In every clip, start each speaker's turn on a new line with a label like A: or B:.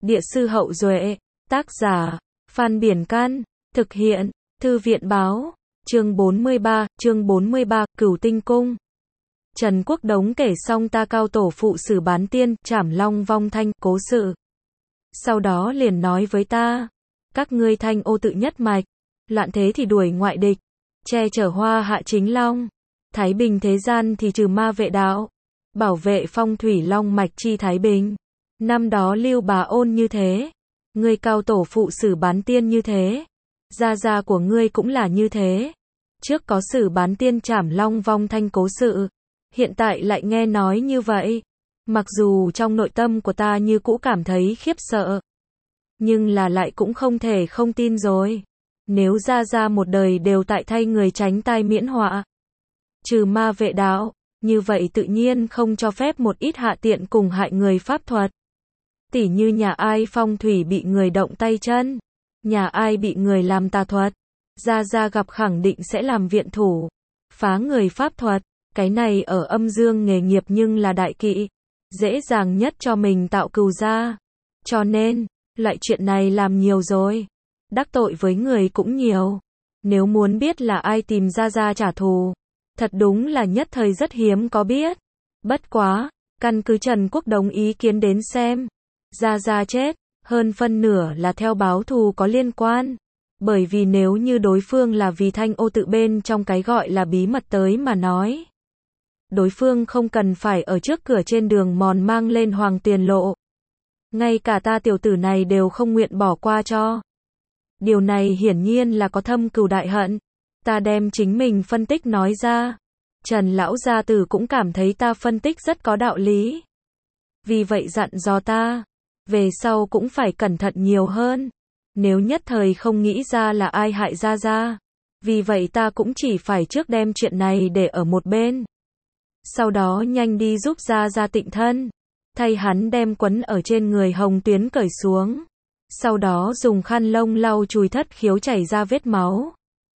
A: Địa sư Hậu Duệ, tác giả, Phan Biển Can, thực hiện, Thư viện Báo, chương 43, Cửu Tinh Cung. Trần Quốc Đống kể xong ta cao tổ phụ xử bán tiên, trảm long vong thanh, cố sự. Sau đó liền nói với ta, các ngươi Thanh Ô tự nhất mạch, loạn thế thì đuổi ngoại địch, che chở hoa hạ chính long, thái bình thế gian thì trừ ma vệ đạo, bảo vệ phong thủy long mạch chi thái bình. Năm đó Lưu Bà Ôn như thế, ngươi cao tổ phụ xử bán tiên như thế, gia gia của ngươi cũng là như thế. Trước có xử bán tiên trảm long vong thanh cố sự, hiện tại lại nghe nói như vậy. Mặc dù trong nội tâm của ta như cũ cảm thấy khiếp sợ, nhưng là lại cũng không thể không tin rồi. Nếu gia gia một đời đều tại thay người tránh tai miễn họa, trừ ma vệ đạo, như vậy tự nhiên không cho phép một ít hạ tiện cùng hại người pháp thuật. Tỉ như nhà ai phong thủy bị người động tay chân, nhà ai bị người làm tà thuật, gia gia gặp khẳng định sẽ làm viện thủ, phá người pháp thuật. Cái này ở âm dương nghề nghiệp nhưng là đại kỵ, dễ dàng nhất cho mình tạo cừu gia. Cho nên, loại chuyện này làm nhiều rồi, đắc tội với người cũng nhiều. Nếu muốn biết là ai tìm gia gia trả thù, thật đúng là nhất thời rất hiếm có biết. Bất quá, căn cứ Trần Quốc Đống ý kiến đến xem, gia gia chết, hơn phân nửa là theo báo thù có liên quan. Bởi vì nếu như đối phương là vì Thanh Ô tự bên trong cái gọi là bí mật tới mà nói, đối phương không cần phải ở trước cửa trên đường mòn mang lên hoàng tiền lộ. Ngay cả ta tiểu tử này đều không nguyện bỏ qua cho. Điều này hiển nhiên là có thâm cừu đại hận. Ta đem chính mình phân tích nói ra. Trần lão gia tử cũng cảm thấy ta phân tích rất có đạo lý. Vì vậy dặn dò ta, về sau cũng phải cẩn thận nhiều hơn. Nếu nhất thời không nghĩ ra là ai hại gia gia, vì vậy ta cũng chỉ phải trước đem chuyện này để ở một bên. Sau đó nhanh đi giúp gia gia tịnh thân, thay hắn đem quấn ở trên người hồng tuyến cởi xuống. Sau đó dùng khăn lông lau chùi thất khiếu chảy ra vết máu.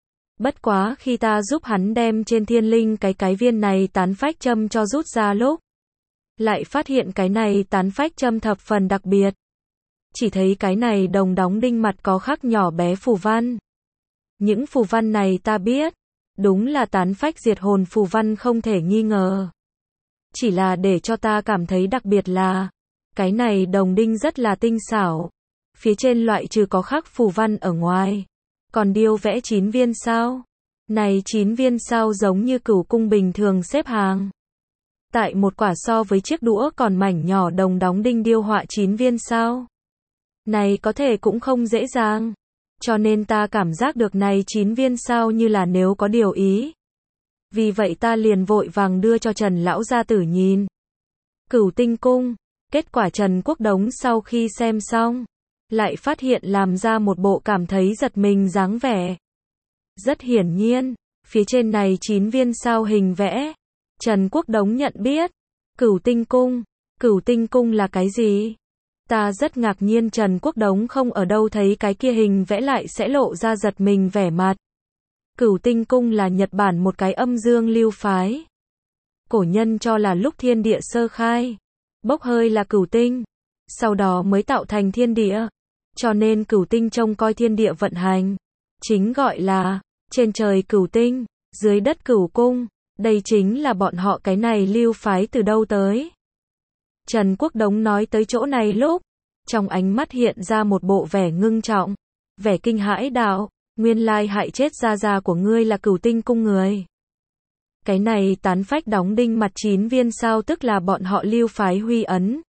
A: Bất quá khi ta giúp hắn đem trên thiên linh cái viên này tán phách châm cho rút ra lúc, lại phát hiện cái này tán phách châm thập phần đặc biệt. Chỉ thấy cái này đồng đóng đinh mặt có khắc nhỏ bé phù văn. Những phù văn này ta biết, đúng là tán phách diệt hồn phù văn không thể nghi ngờ. Chỉ là để cho ta cảm thấy đặc biệt là, cái này đồng đinh rất là tinh xảo. Phía trên loại trừ có khắc phù văn ở ngoài, còn điêu vẽ 9 viên sao. Này 9 viên sao giống như cửu cung bình thường xếp hàng. Tại một quả so với chiếc đũa còn mảnh nhỏ đồng đóng đinh điêu họa 9 viên sao. Này có thể cũng không dễ dàng. Cho nên ta cảm giác được này 9 viên sao như là nếu có điều ý. Vì vậy ta liền vội vàng đưa cho Trần lão gia tử nhìn. Cửu Tinh Cung. Kết quả Trần Quốc Đống sau khi xem xong, lại phát hiện làm ra một bộ cảm thấy giật mình dáng vẻ. Rất hiển nhiên, phía trên này 9 viên sao hình vẽ. Trần Quốc Đống nhận biết. Cửu Tinh Cung. Cửu Tinh Cung là cái gì? Ta rất ngạc nhiên Trần Quốc Đống không ở đâu thấy cái kia hình vẽ lại sẽ lộ ra giật mình vẻ mặt. Cửu Tinh Cung là Nhật Bản một cái âm dương lưu phái. Cổ nhân cho là lúc thiên địa sơ khai, bốc hơi là cửu tinh, sau đó mới tạo thành thiên địa. Cho nên cửu tinh trông coi thiên địa vận hành, chính gọi là trên trời cửu tinh, dưới đất cửu cung. Đây chính là bọn họ cái này lưu phái từ đâu tới. Trần Quốc Đống nói tới chỗ này lúc, trong ánh mắt hiện ra một bộ vẻ ngưng trọng, vẻ kinh hãi đạo, nguyên lai hại chết gia gia của ngươi là Cửu Tinh Cung người. Cái này tán phách đóng đinh mặt 9 viên sao tức là bọn họ lưu phái huy ấn.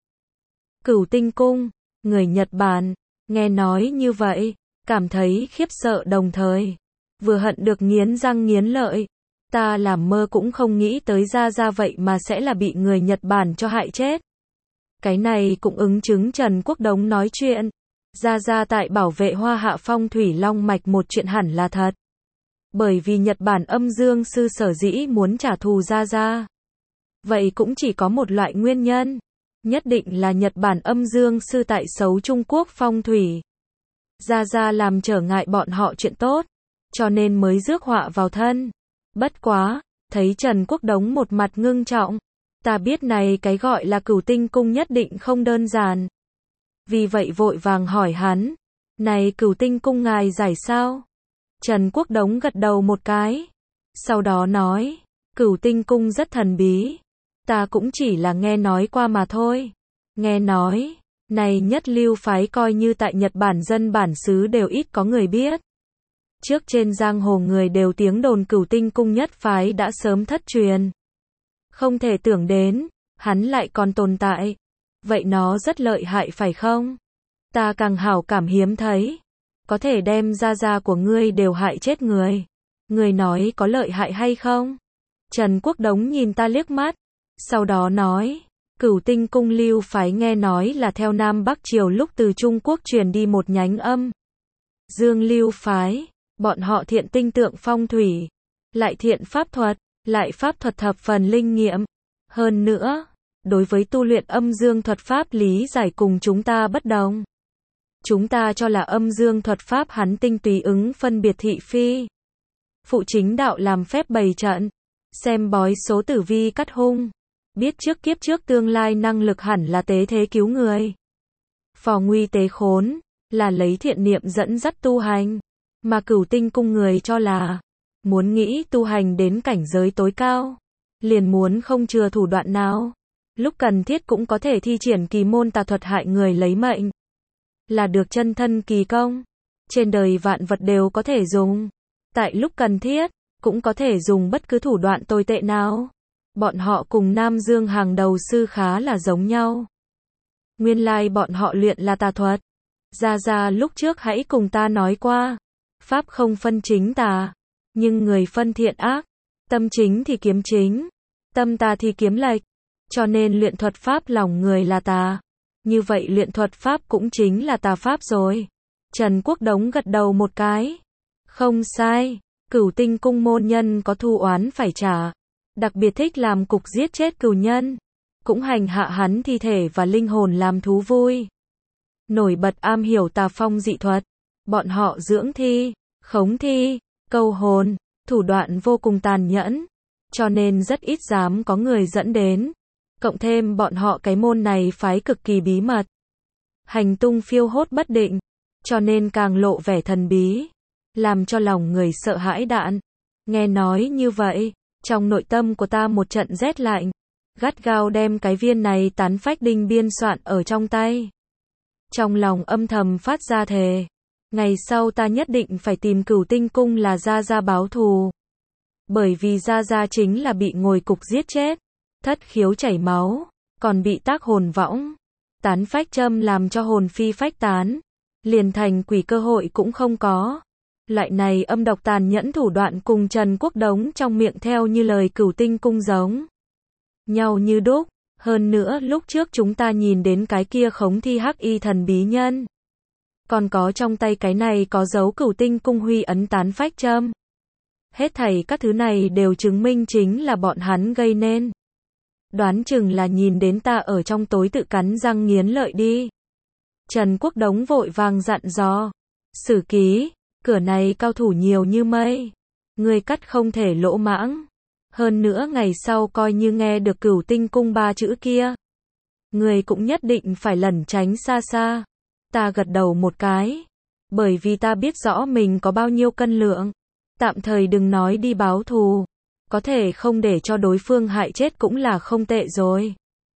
A: Cửu Tinh Cung, người Nhật Bản, nghe nói như vậy, cảm thấy khiếp sợ đồng thời, vừa hận được nghiến răng nghiến lợi. Ta làm mơ cũng không nghĩ tới gia gia vậy mà sẽ là bị người Nhật Bản cho hại chết. Cái này cũng ứng chứng Trần Quốc Đống nói chuyện. Gia gia tại bảo vệ hoa hạ phong thủy long mạch một chuyện hẳn là thật. Bởi vì Nhật Bản âm dương sư sở dĩ muốn trả thù gia gia, vậy cũng chỉ có một loại nguyên nhân. Nhất định là Nhật Bản âm dương sư tại xấu Trung Quốc phong thủy. Gia gia làm trở ngại bọn họ chuyện tốt, cho nên mới rước họa vào thân. Bất quá, thấy Trần Quốc Đống một mặt ngưng trọng, ta biết này cái gọi là Cửu Tinh Cung nhất định không đơn giản. vì vậy vội vàng hỏi hắn, này Cửu Tinh cung ngài giải sao? Trần Quốc Đống gật đầu một cái, sau đó nói, Cửu Tinh cung rất thần bí, ta cũng chỉ là nghe nói qua mà thôi. Nghe nói, này nhất lưu phái coi như tại Nhật Bản dân bản xứ đều ít có người biết. Trước trên giang hồ người đều tiếng đồn Cửu Tinh cung nhất phái đã sớm thất truyền. Không thể tưởng đến, hắn lại còn tồn tại. Vậy nó rất lợi hại phải không? Ta càng hảo cảm hiếm thấy. Có thể đem gia của ngươi đều hại chết người. Ngươi nói có lợi hại hay không? Trần Quốc Đống nhìn ta liếc mắt. Sau đó nói, Cửu Tinh cung lưu phái nghe nói là theo Nam Bắc Triều lúc từ Trung Quốc truyền đi một nhánh âm dương lưu phái. Bọn họ thiện tinh tượng phong thủy, lại thiện pháp thuật, lại pháp thuật thập phần linh nghiệm. Hơn nữa, đối với tu luyện âm dương thuật pháp lý giải cùng chúng ta bất đồng. Chúng ta cho là âm dương thuật pháp hắn tinh tùy ứng phân biệt thị phi. Phụ chính đạo làm phép bày trận, xem bói số tử vi cắt hung. Biết trước kiếp trước tương lai năng lực hẳn là tế thế cứu người. Phò nguy tế khốn, là lấy thiện niệm dẫn dắt tu hành. Mà Cửu Tinh cung người cho là, muốn nghĩ tu hành đến cảnh giới tối cao, liền muốn không chừa thủ đoạn nào. Lúc cần thiết cũng có thể thi triển kỳ môn tà thuật hại người lấy mệnh. Là được chân thân kỳ công. Trên đời vạn vật đều có thể dùng. Tại lúc cần thiết, cũng có thể dùng bất cứ thủ đoạn tồi tệ nào. Bọn họ cùng Nam Dương hàng đầu sư khá là giống nhau. Nguyên lai bọn họ luyện là tà thuật. Gia lúc trước hãy cùng ta nói qua. Pháp không phân chính tà, nhưng người phân thiện ác. Tâm chính thì kiếm chính, tâm tà thì kiếm lệch. Cho nên luyện thuật pháp lòng người là tà. Như vậy luyện thuật pháp cũng chính là tà pháp rồi. Trần Quốc Đống gật đầu một cái. Không sai, Cửu Tinh cung môn nhân có thù oán phải trả. Đặc biệt thích làm cục giết chết cửu nhân. Cũng hành hạ hắn thi thể và linh hồn làm thú vui. Nổi bật am hiểu tà phong dị thuật. Bọn họ dưỡng thi, khống thi, câu hồn, thủ đoạn vô cùng tàn nhẫn. Cho nên rất ít dám có người dẫn đến. Cộng thêm bọn họ cái môn này phái cực kỳ bí mật. Hành tung phiêu hốt bất định. Cho nên càng lộ vẻ thần bí. Làm cho lòng người sợ hãi đạn. Nghe nói như vậy, trong nội tâm của ta một trận rét lạnh. Gắt gao đem cái viên này tán phách đinh biên soạn ở trong tay. Trong lòng âm thầm phát ra thề. Ngày sau ta nhất định phải tìm Cửu Tinh cung là Gia báo thù. Bởi vì Gia chính là bị ngồi cục giết chết. Thất khiếu chảy máu. Còn bị tác hồn võng. Tán phách châm làm cho hồn phi phách tán. Liền thành quỷ cơ hội cũng không có. Loại này âm độc tàn nhẫn thủ đoạn cùng Trần Quốc Đống trong miệng theo như lời Cửu Tinh cung giống nhau như đúc. Hơn nữa lúc trước chúng ta nhìn đến cái kia khống thi hắc y thần bí nhân. Còn có trong tay cái này có dấu Cửu Tinh cung huy ấn tán phách châm. Hết thảy các thứ này đều chứng minh chính là bọn hắn gây nên. Đoán chừng là nhìn đến ta ở trong tối tự cắn răng nghiến lợi đi. Trần Quốc Đống vội vàng dặn dò. Sử ký, cửa này cao thủ nhiều như mây. Ngươi cắt không thể lỗ mãng. Hơn nữa ngày sau coi như nghe được Cửu Tinh cung 3 chữ kia. Ngươi cũng nhất định phải lẩn tránh xa xa. Ta gật đầu một cái. Bởi vì ta biết rõ mình có bao nhiêu cân lượng. Tạm thời đừng nói đi báo thù. Có thể không để cho đối phương hại chết cũng là không tệ rồi.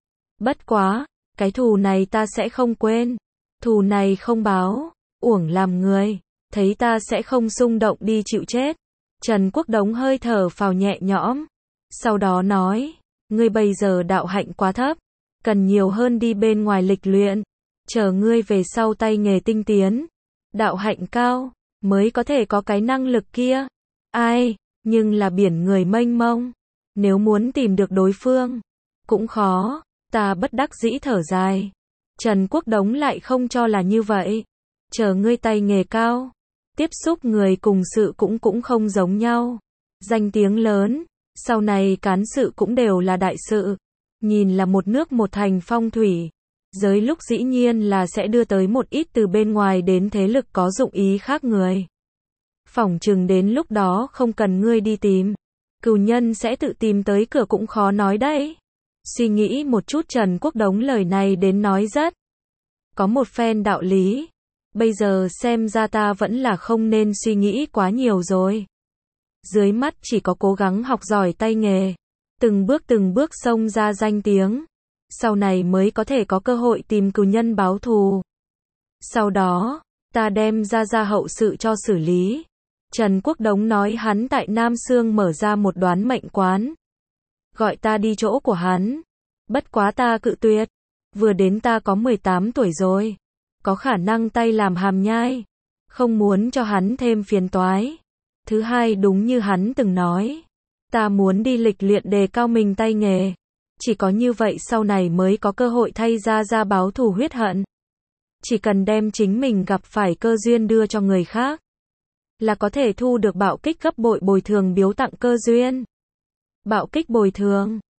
A: Bất quá, cái thù này ta sẽ không quên. Thù này không báo, uổng làm người. Thấy ta sẽ không xung động đi chịu chết. Trần Quốc Đống hơi thở phào nhẹ nhõm. Sau đó nói, ngươi bây giờ đạo hạnh quá thấp. Cần nhiều hơn đi bên ngoài lịch luyện. Chờ ngươi về sau tay nghề tinh tiến. Đạo hạnh cao, mới có thể có cái năng lực kia. Ai, nhưng là biển người mênh mông. Nếu muốn tìm được đối phương, cũng khó. Ta bất đắc dĩ thở dài. Trần Quốc Đống lại không cho là như vậy. Chờ ngươi tay nghề cao. Tiếp xúc người cùng sự cũng không giống nhau. Danh tiếng lớn. Sau này cán sự cũng đều là đại sự. Nhìn là một nước một thành phong thủy. Giới lúc dĩ nhiên là sẽ đưa tới một ít từ bên ngoài đến thế lực có dụng ý khác người. Phỏng chừng đến lúc đó không cần ngươi đi tìm. Cửu nhân sẽ tự tìm tới cửa cũng khó nói đấy. Suy nghĩ một chút Trần Quốc Đống lời này đến nói rất có một phen đạo lý. Bây giờ xem ra ta vẫn là không nên suy nghĩ quá nhiều rồi. Dưới mắt chỉ có cố gắng học giỏi tay nghề, từng bước xông ra danh tiếng, sau này mới có thể có cơ hội tìm cừu nhân báo thù. Sau đó, ta đem ra hậu sự cho xử lý. Trần Quốc Đống nói hắn tại Nam Xương mở ra một đoán mệnh quán. Gọi ta đi chỗ của hắn. Bất quá ta cự tuyệt. Vừa đến ta có 18 tuổi rồi. Có khả năng tay làm hàm nhai. Không muốn cho hắn thêm phiền toái. Thứ hai đúng như hắn từng nói. Ta muốn đi lịch luyện đề cao mình tay nghề. Chỉ có như vậy sau này mới có cơ hội thay ra báo thù huyết hận. Chỉ cần đem chính mình gặp phải cơ duyên đưa cho người khác, là có thể thu được bạo kích gấp bội bồi thường biếu tặng cơ duyên. Bạo kích bồi thường